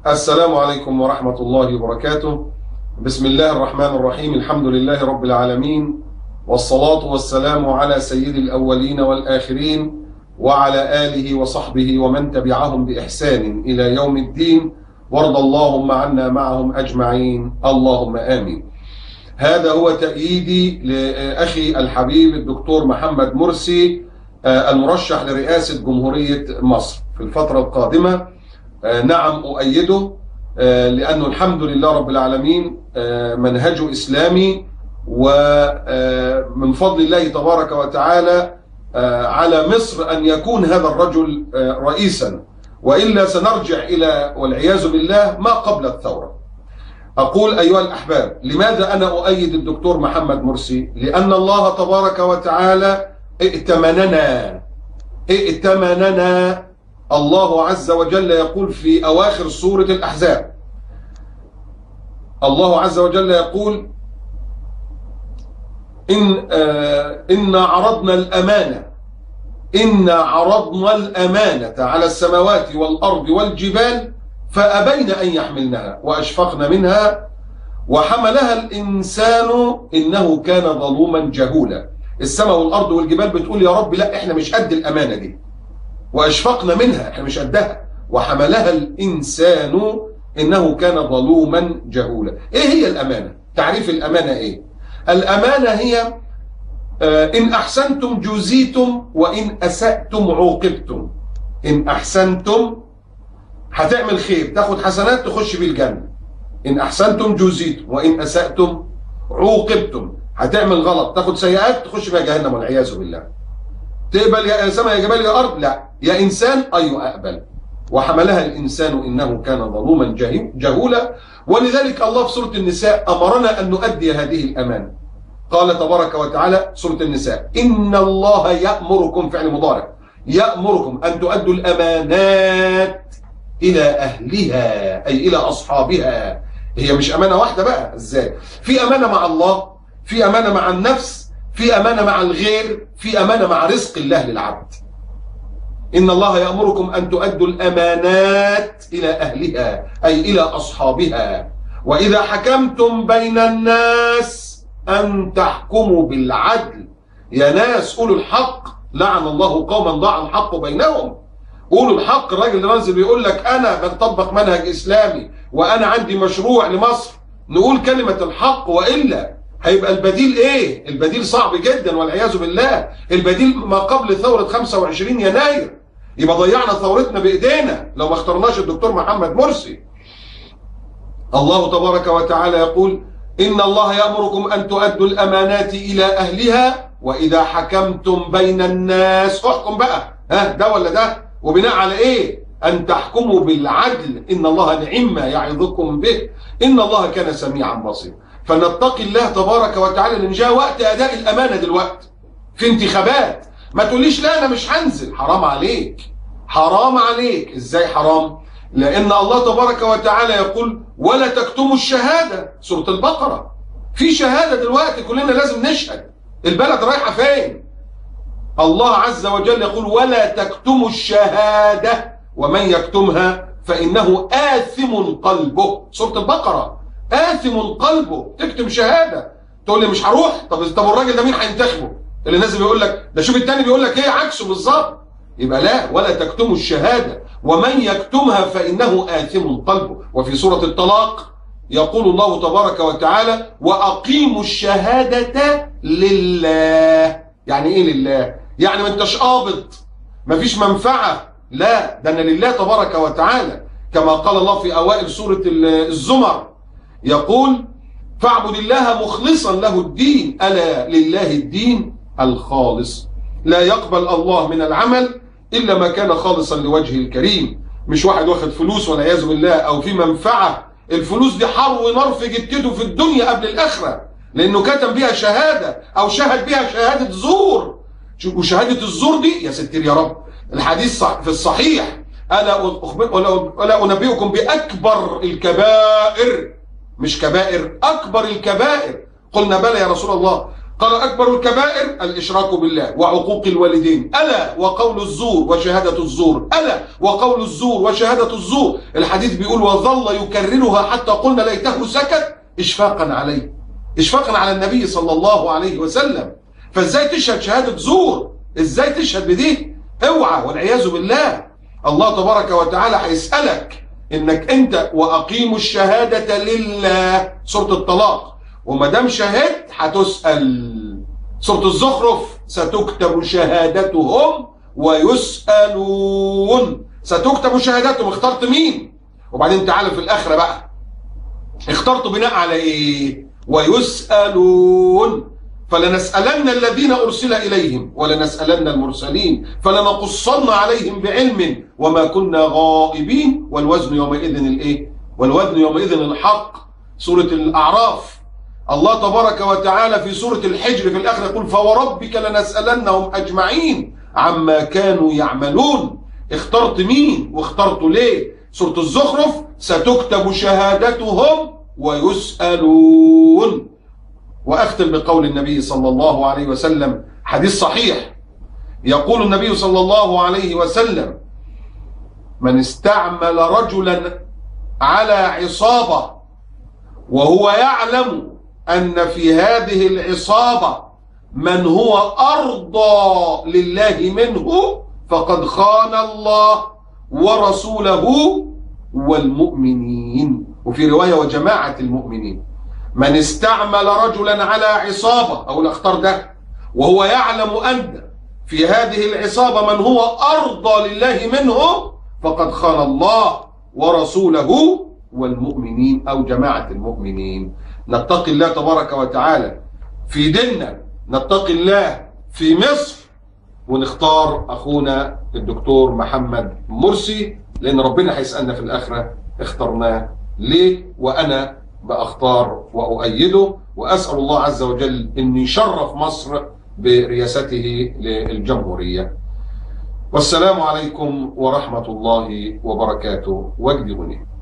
السلام عليكم ورحمة الله وبركاته. بسم الله الرحمن الرحيم. الحمد لله رب العالمين، والصلاة والسلام على سيد الأولين والآخرين وعلى آله وصحبه ومن تبعهم بإحسان إلى يوم الدين، وارض اللهم عنا معهم أجمعين، اللهم آمين. هذا هو تأييدي لأخي الحبيب الدكتور محمد مرسي المرشح لرئاسة جمهورية مصر في الفترة القادمة. نعم أؤيده، لأنه الحمد لله رب العالمين منهجه إسلامي، ومن فضل الله تبارك وتعالى على مصر أن يكون هذا الرجل رئيسا، وإلا سنرجع إلى والعياذ بالله ما قبل الثورة. أقول أيها الأحباب، لماذا أنا أؤيد الدكتور محمد مرسي؟ لأن الله تبارك وتعالى ائتمننا. الله عز وجل يقول في أواخر سورة الأحزاب، الله عز وجل يقول إنا عرضنا الأمانة على السماوات والأرض والجبال فأبين أن يحملنها وأشفقن منها وحملها الإنسان إنه كان ظلوما جهولا. السماء والأرض والجبال بتقول يا رب لا، إحنا مش قد الأمانة دي، وأشفقنا منها، احنا مش قدها، وحملها الإنسان إنه كان ظلوما جهولا. إيه هي الأمانة؟ تعريف الأمانة إيه؟ الأمانة هي إن أحسنتم جزيتم وإن أسأتم عوقبتم. إن أحسنتم هتعمل خير تاخد حسنات تخش بالجنة، إن أحسنتم جزيتم وإن أسأتم عوقبتم. هتعمل غلط تاخد سيئات تخش بها جهنم والعياذ بالله. تقبل يا سماء يا جبال يا أرض؟ لا. يا إنسان؟ أيوة أقبل. وحملها الإنسان إنه كان ظلوما جهولا. ولذلك الله في سورة النساء أمرنا أن نؤدي هذه الأمانة. قال تبارك وتعالى سورة النساء: إن الله يأمركم، فعل مضارع، يأمركم أن تؤدوا الأمانات إلى أهلها، أي إلى أصحابها. هي مش أمانة واحدة بقى، إزاي؟ في أمانة مع الله، في أمانة مع النفس، في أمانة مع الغير، في أمانة مع رزق الله للعبد. إن الله يأمركم أن تؤدوا الأمانات إلى أهلها، أي إلى أصحابها. وإذا حكمتم بين الناس أن تحكموا بالعدل. يا ناس قولوا الحق، لعن الله قوما ضاع الحق بينهم. قولوا الحق. الراجل الرازي بيقول لك أنا بطبق منهج إسلامي وأنا عندي مشروع لمصر، نقول كلمة الحق، وإلا هيبقى البديل ايه؟ البديل صعب جدا والعياذ بالله. البديل ما قبل ثورة 25 يناير. يبقى ضيعنا ثورتنا بايدينا لو ما اخترناش الدكتور محمد مرسي. الله تبارك وتعالى يقول: إن الله يأمركم أن تؤدوا الأمانات إلى أهلها وإذا حكمتم بين الناس، احكم بقى، ده ولا ده، وبناء على ايه؟ أن تحكموا بالعدل، إن الله نعم ما يعظكم به، إن الله كان سميعا بصيرا. فنتقي الله تبارك وتعالى، لان جاء وقت اداء الامانه دلوقتي في انتخابات. ما تقوليش لا انا مش هنزل، حرام عليك، حرام عليك. ازاي حرام؟ لان الله تبارك وتعالى يقول: ولا تكتموا الشهاده، سوره البقره. في شهاده دلوقتي كلنا لازم نشهد. البلد رايحه فين؟ الله عز وجل يقول: ولا تكتموا الشهاده ومن يكتمها فانه آثم قلبه، سوره البقره. آثم قلبه. تكتب شهادة تقول لي مش هروح. طب الراجل ده مين هينتخبه؟ اللي نازل بيقول لك ده، شوف التاني بيقول لك ايه عكسه بالظبط. يبقى لا، ولا تكتموا الشهادة ومن يكتمها فإنه آثم قلبه. وفي سورة الطلاق يقول الله تبارك وتعالى: وأقيموا الشهادة لله. يعني ايه لله؟ يعني ما انتش قابض، ما فيش منفعة، لا، ده انا لله تبارك وتعالى. كما قال الله في أوائل سورة الزمر، يقول: فاعبد الله مخلصا له الدين، ألا لله الدين الخالص. لا يقبل الله من العمل إلا ما كان خالصا لوجهه الكريم. مش واحد واخد فلوس والعياذ بالله أو في منفعة. الفلوس دي حر ونار في جتته في الدنيا قبل الآخرة، لأنه كتم بها شهادة أو شهد بها شهادة زور. وشهادة الزور دي يا ستير يا رب، الحديث في الصحيح: ألا أنبئكم بأكبر الكبائر، مش كبائر، أكبر الكبائر. قلنا بلى يا رسول الله. قال أكبر الكبائر الإشراك بالله وعقوق الوالدين، ألا وقول الزور وشهادة الزور، ألا وقول الزور وشهادة الزور. الحديث بيقول وظل يكررها حتى قلنا ليته سكت إشفاقا عليه، إشفاقا على النبي صلى الله عليه وسلم. فإزاي تشهد شهادة زور؟ إزاي تشهد بدي؟ اوعى والعياذ بالله. الله تبارك وتعالى هيسألك إنك أنت وأقيموا الشهادة لله، سورة الطلاق، وما دام شهدت هتسأل. سورة الزخرف ستكتب شهادتهم ويسألون، ستكتب شهادتهم. اخترت مين؟ وبعدين تعالى في الآخرة بقى اخترت بناء على ايه؟ ويسألون. فلنسألن الذين أرسل إليهم ولنسألن المرسلين فلنقصن عليهم بعلم وما كنا غائبين والوزن يومئذ الايه؟ والوزن يومئذ الحق. سورة الأعراف. الله تبارك وتعالى في سورة الحجر في الآخر يقول فوربك لنسألنهم أجمعين عما كانوا يعملون. اخترت مين واخترت ليه؟ سورة الزخرف ستكتب شهادتهم ويسألون. وأختم بقول النبي صلى الله عليه وسلم، حديث صحيح، يقول النبي صلى الله عليه وسلم من استعمل رجلا على عصابة وهو يعلم أن في هذه العصابة من هو أرضى لله منه فقد خان الله ورسوله والمؤمنين، وفي رواية وجماعة المؤمنين. من استعمل رجلا على عصابة أو الاختار ده وهو يعلم أن في هذه العصابة من هو أرضى لله منه فقد خان الله ورسوله والمؤمنين أو جماعة المؤمنين. نتقي الله تبارك وتعالى في ديننا، نتقي الله في مصر، ونختار أخونا الدكتور محمد مرسي، لأن ربنا هيسألنا في الآخرة اخترناه ليه، وأنا بأختار وأؤيده، وأسأل الله عز وجل أن يشرف مصر برياسته للجمهورية. والسلام عليكم ورحمة الله وبركاته. وجدي غني.